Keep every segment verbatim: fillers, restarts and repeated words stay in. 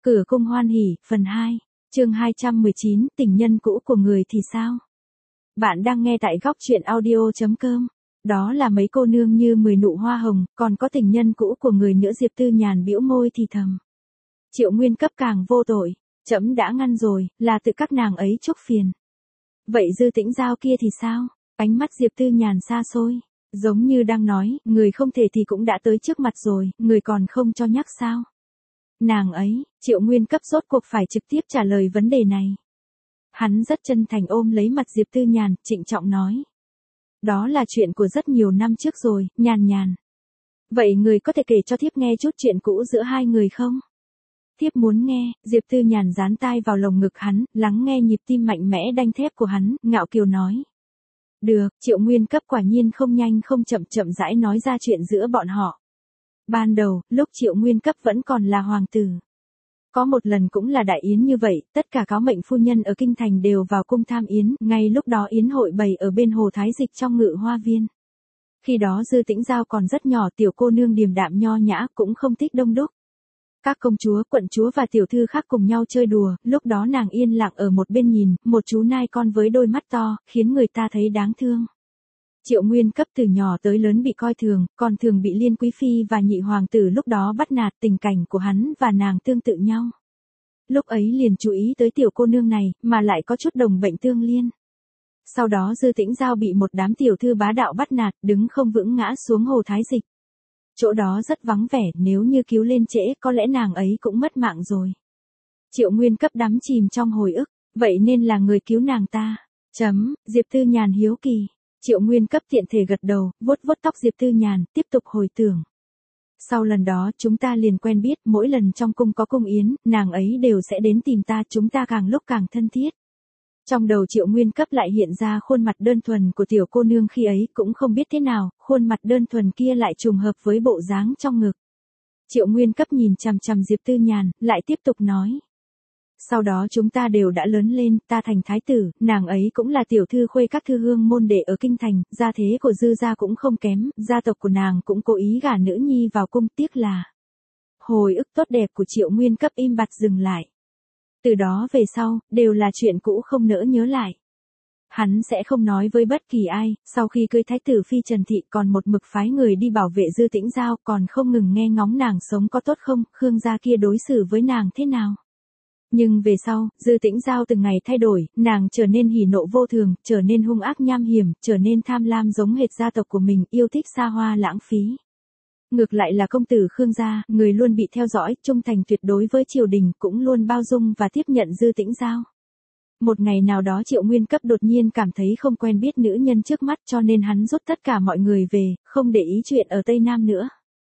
Cửa cung hoan hỉ, phần hai, chương hai trăm mười chín, tình nhân cũ của người thì sao? Bạn đang nghe tại góc truyện audio chấm com. Đó là mấy cô nương như mười nụ hoa hồng, còn có tình nhân cũ của người nữa. Diệp Tư Nhàn bĩu môi thì thầm. Triệu Nguyên Cấp càng vô tội, trẫm đã ngăn rồi, là tự các nàng ấy chuốc phiền. Vậy Dư Tĩnh Giao kia thì sao? Ánh mắt Diệp Tư Nhàn xa xôi, giống như đang nói, người không thể thì cũng đã tới trước mặt rồi, người còn không cho nhắc sao? Nàng ấy, Triệu Nguyên Cấp rốt cuộc phải trực tiếp trả lời vấn đề này. Hắn rất chân thành ôm lấy mặt Diệp Tư Nhàn, trịnh trọng nói. Đó là chuyện của rất nhiều năm trước rồi, Nhàn Nhàn. Vậy người có thể kể cho thiếp nghe chút chuyện cũ giữa hai người không? Thiếp muốn nghe. Diệp Tư Nhàn dán tai vào lồng ngực hắn, lắng nghe nhịp tim mạnh mẽ đanh thép của hắn, ngạo kiều nói. Được. Triệu Nguyên Cấp quả nhiên không nhanh không chậm chậm rãi nói ra chuyện giữa bọn họ. Ban đầu, lúc Triệu Nguyên Cấp vẫn còn là hoàng tử. Có một lần cũng là đại yến như vậy, tất cả cáo mệnh phu nhân ở kinh thành đều vào cung tham yến, ngay lúc đó yến hội bày ở bên hồ Thái Dịch trong Ngự Hoa Viên. Khi đó Dư Tĩnh Giao còn rất nhỏ, tiểu cô nương điềm đạm nho nhã, cũng không thích đông đúc. Các công chúa, quận chúa và tiểu thư khác cùng nhau chơi đùa, lúc đó nàng yên lặng ở một bên nhìn, một chú nai con với đôi mắt to, khiến người ta thấy đáng thương. Triệu Nguyên Cấp từ nhỏ tới lớn bị coi thường, còn thường bị Liên Quý Phi và nhị hoàng tử lúc đó bắt nạt. Tình cảnh của hắn và nàng tương tự nhau. Lúc ấy liền chú ý tới tiểu cô nương này, mà lại có chút đồng bệnh tương liên. Sau đó Dư Tĩnh Giao bị một đám tiểu thư bá đạo bắt nạt, đứng không vững ngã xuống hồ Thái Dịch. Chỗ đó rất vắng vẻ, nếu như cứu lên trễ có lẽ nàng ấy cũng mất mạng rồi. Triệu Nguyên Cấp đắm chìm trong hồi ức, vậy nên là người cứu nàng ta. Chấm, Diệp Tư Nhàn hiếu kỳ. Triệu Nguyên Cấp tiện thể gật đầu, vuốt vuốt tóc Diệp Tư Nhàn, tiếp tục hồi tưởng. Sau lần đó chúng ta liền quen biết, mỗi lần trong cung có cung yến, nàng ấy đều sẽ đến tìm ta, chúng ta càng lúc càng thân thiết. Trong đầu Triệu Nguyên Cấp lại hiện ra khuôn mặt đơn thuần của tiểu cô nương khi ấy, cũng không biết thế nào, khuôn mặt đơn thuần kia lại trùng hợp với bộ dáng trong ngực. Triệu Nguyên Cấp nhìn chằm chằm Diệp Tư Nhàn, lại tiếp tục nói. Sau đó chúng ta đều đã lớn lên, ta thành thái tử, nàng ấy cũng là tiểu thư khuê các thư hương môn đệ ở kinh thành, gia thế của Dư gia cũng không kém, gia tộc của nàng cũng cố ý gả nữ nhi vào cung, tiếc là. Hồi ức tốt đẹp của Triệu Nguyên Cấp im bặt dừng lại. Từ đó về sau, đều là chuyện cũ không nỡ nhớ lại. Hắn sẽ không nói với bất kỳ ai, sau khi cưới thái tử phi Trần Thị còn một mực phái người đi bảo vệ Dư Tĩnh Giao, còn không ngừng nghe ngóng nàng sống có tốt không, Khương gia kia đối xử với nàng thế nào. Nhưng về sau, Dư Tĩnh Giao từng ngày thay đổi, nàng trở nên hỉ nộ vô thường, trở nên hung ác nham hiểm, trở nên tham lam giống hệt gia tộc của mình, yêu thích xa hoa lãng phí. Ngược lại là công tử Khương gia, người luôn bị theo dõi, trung thành tuyệt đối với triều đình, cũng luôn bao dung và tiếp nhận Dư Tĩnh Giao. Một ngày nào đó Triệu Nguyên Cấp đột nhiên cảm thấy không quen biết nữ nhân trước mắt, cho nên hắn rút tất cả mọi người về, không để ý chuyện ở Tây Nam nữa.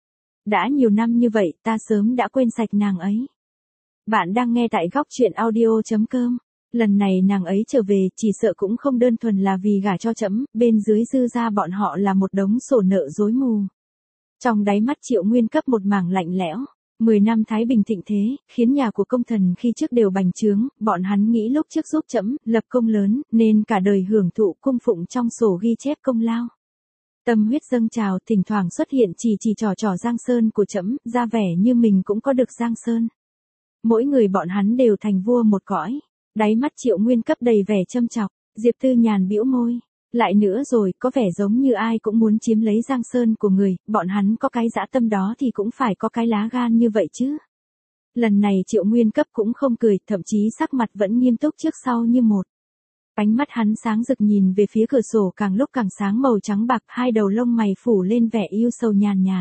Đã nhiều năm như vậy, ta sớm đã quên sạch nàng ấy. Bạn đang nghe tại góc truyện audio chấm com. Lần này nàng ấy trở về, chỉ sợ cũng không đơn thuần là vì gả cho trẫm, bên dưới Dư gia bọn họ là một đống sổ nợ rối mù. Trong đáy mắt Triệu Nguyên Cấp một mảng lạnh lẽo. Mười năm thái bình thịnh thế, khiến nhà của công thần khi trước đều bành trướng, bọn hắn nghĩ lúc trước giúp trẫm lập công lớn, nên cả đời hưởng thụ cung phụng trong sổ ghi chép công lao. Tâm huyết dâng trào, thỉnh thoảng xuất hiện chỉ chỉ trò trò Giang Sơn của trẫm, ra vẻ như mình cũng có được Giang Sơn. Mỗi người bọn hắn đều thành vua một cõi. Đáy mắt Triệu Nguyên Cấp đầy vẻ châm chọc. Diệp Tư Nhàn bĩu môi. Lại nữa rồi, có vẻ giống như ai cũng muốn chiếm lấy Giang Sơn của người, bọn hắn có cái dã tâm đó thì cũng phải có cái lá gan như vậy chứ. Lần này Triệu Nguyên Cấp cũng không cười, thậm chí sắc mặt vẫn nghiêm túc trước sau như một. Ánh mắt hắn sáng rực nhìn về phía cửa sổ, càng lúc càng sáng màu trắng bạc, hai đầu lông mày phủ lên vẻ yêu sầu nhàn nhạt.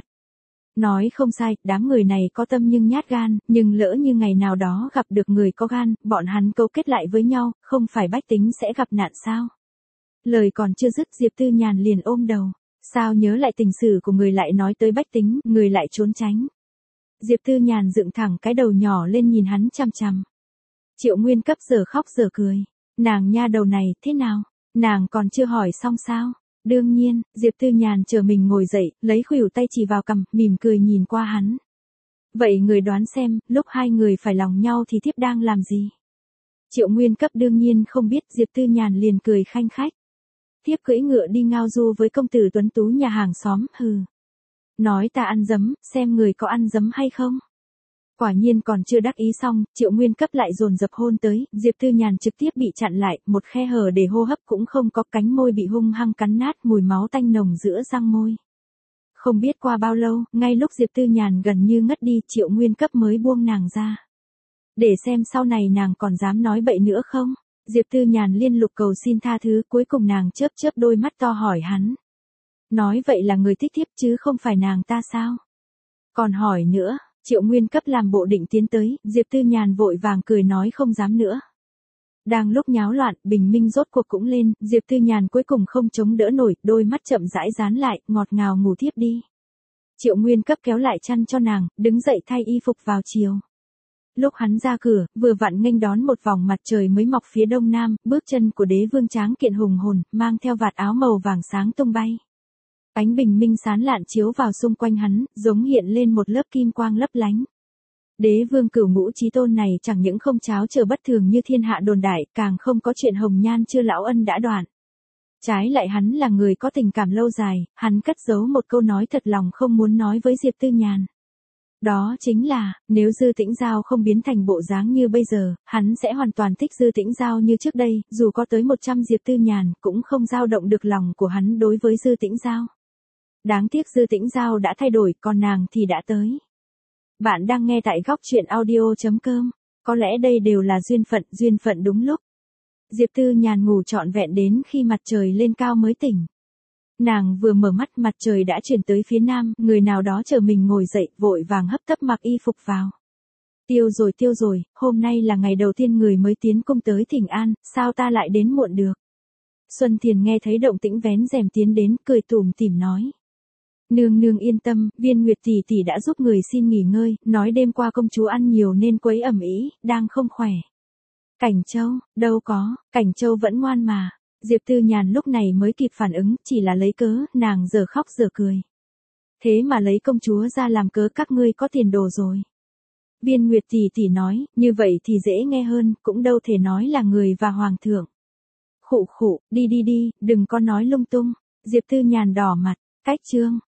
Nói không sai, đám người này có tâm nhưng nhát gan, nhưng lỡ như ngày nào đó gặp được người có gan, bọn hắn cấu kết lại với nhau, không phải bách tính sẽ gặp nạn sao? Lời còn chưa dứt Diệp Tư Nhàn liền ôm đầu. Sao nhớ lại tình sử của người lại nói tới bách tính, người lại trốn tránh. Diệp Tư Nhàn dựng thẳng cái đầu nhỏ lên nhìn hắn chằm chằm. Triệu Nguyên Cấp giờ khóc giờ cười. Nàng nha đầu này, thế nào? Nàng còn chưa hỏi xong sao? Đương nhiên, Diệp Tư Nhàn chờ mình ngồi dậy, lấy khuỷu tay chỉ vào cằm, mỉm cười nhìn qua hắn. Vậy người đoán xem, lúc hai người phải lòng nhau thì thiếp đang làm gì? Triệu Nguyên Cấp đương nhiên không biết, Diệp Tư Nhàn liền cười khanh khách. Thiếp cưỡi ngựa đi ngao du với công tử tuấn tú nhà hàng xóm, hừ. Nói ta ăn dấm, xem người có ăn dấm hay không. Quả nhiên còn chưa đắc ý xong, Triệu Nguyên Cấp lại dồn dập hôn tới, Diệp Tư Nhàn trực tiếp bị chặn lại, một khe hở để hô hấp cũng không có, cánh môi bị hung hăng cắn nát, mùi máu tanh nồng giữa răng môi. Không biết qua bao lâu, ngay lúc Diệp Tư Nhàn gần như ngất đi, Triệu Nguyên Cấp mới buông nàng ra. Để xem sau này nàng còn dám nói bậy nữa không? Diệp Tư Nhàn liên lục cầu xin tha thứ, cuối cùng nàng chớp chớp đôi mắt to hỏi hắn. Nói vậy là người thích thiếp chứ không phải nàng ta sao? Còn hỏi nữa, Triệu Nguyên Cấp làm bộ định tiến tới, Diệp Tư Nhàn vội vàng cười nói không dám nữa. Đang lúc nháo loạn, bình minh rốt cuộc cũng lên, Diệp Tư Nhàn cuối cùng không chống đỡ nổi, đôi mắt chậm rãi dán lại, ngọt ngào ngủ thiếp đi. Triệu Nguyên Cấp kéo lại chăn cho nàng, đứng dậy thay y phục vào chiều. Lúc hắn ra cửa, vừa vặn nghênh đón một vòng mặt trời mới mọc phía đông nam, bước chân của đế vương tráng kiện hùng hồn, mang theo vạt áo màu vàng sáng tung bay. Ánh bình minh sáng lạn chiếu vào xung quanh hắn, giống hiện lên một lớp kim quang lấp lánh. Đế vương Cửu Ngũ Chí Tôn này chẳng những không cháo trở bất thường như thiên hạ đồn đại, càng không có chuyện hồng nhan chưa lão ân đã đoạn. Trái lại hắn là người có tình cảm lâu dài, hắn cất giấu một câu nói thật lòng không muốn nói với Diệp Tư Nhàn. Đó chính là, nếu Dư Tĩnh Giao không biến thành bộ dáng như bây giờ, hắn sẽ hoàn toàn thích Dư Tĩnh Giao như trước đây, dù có tới một trăm Diệp Tư Nhàn, cũng không dao động được lòng của hắn đối với Dư Tĩnh Giao. Đáng tiếc Dư Tĩnh Giao đã thay đổi, còn nàng thì đã tới. Bạn đang nghe tại góc truyện audio chấm com, có lẽ đây đều là duyên phận, duyên phận đúng lúc. Diệp Tư Nhàn ngủ trọn vẹn đến khi mặt trời lên cao mới tỉnh. Nàng vừa mở mắt, mặt trời đã chuyển tới phía nam, người nào đó chờ mình ngồi dậy, vội vàng hấp tấp mặc y phục vào. Tiêu rồi tiêu rồi, hôm nay là ngày đầu tiên người mới tiến cung tới thỉnh an, sao ta lại đến muộn được? Xuân Thiền nghe thấy động tĩnh vén rèm tiến đến, cười tủm tỉm nói. Nương nương yên tâm, Viên Nguyệt tỷ tỷ đã giúp người xin nghỉ ngơi, nói đêm qua công chúa ăn nhiều nên quấy ẩm ý, đang không khỏe. Cảnh Châu, đâu có, Cảnh Châu vẫn ngoan mà. Diệp Tư Nhàn lúc này mới kịp phản ứng, chỉ là lấy cớ, nàng giờ khóc giờ cười. Thế mà lấy công chúa ra làm cớ, các ngươi có tiền đồ rồi. Viên Nguyệt tỷ tỷ nói, như vậy thì dễ nghe hơn, cũng đâu thể nói là người và hoàng thượng. Khụ khụ, đi đi đi, đừng có nói lung tung. Diệp Tư Nhàn đỏ mặt, cách chương.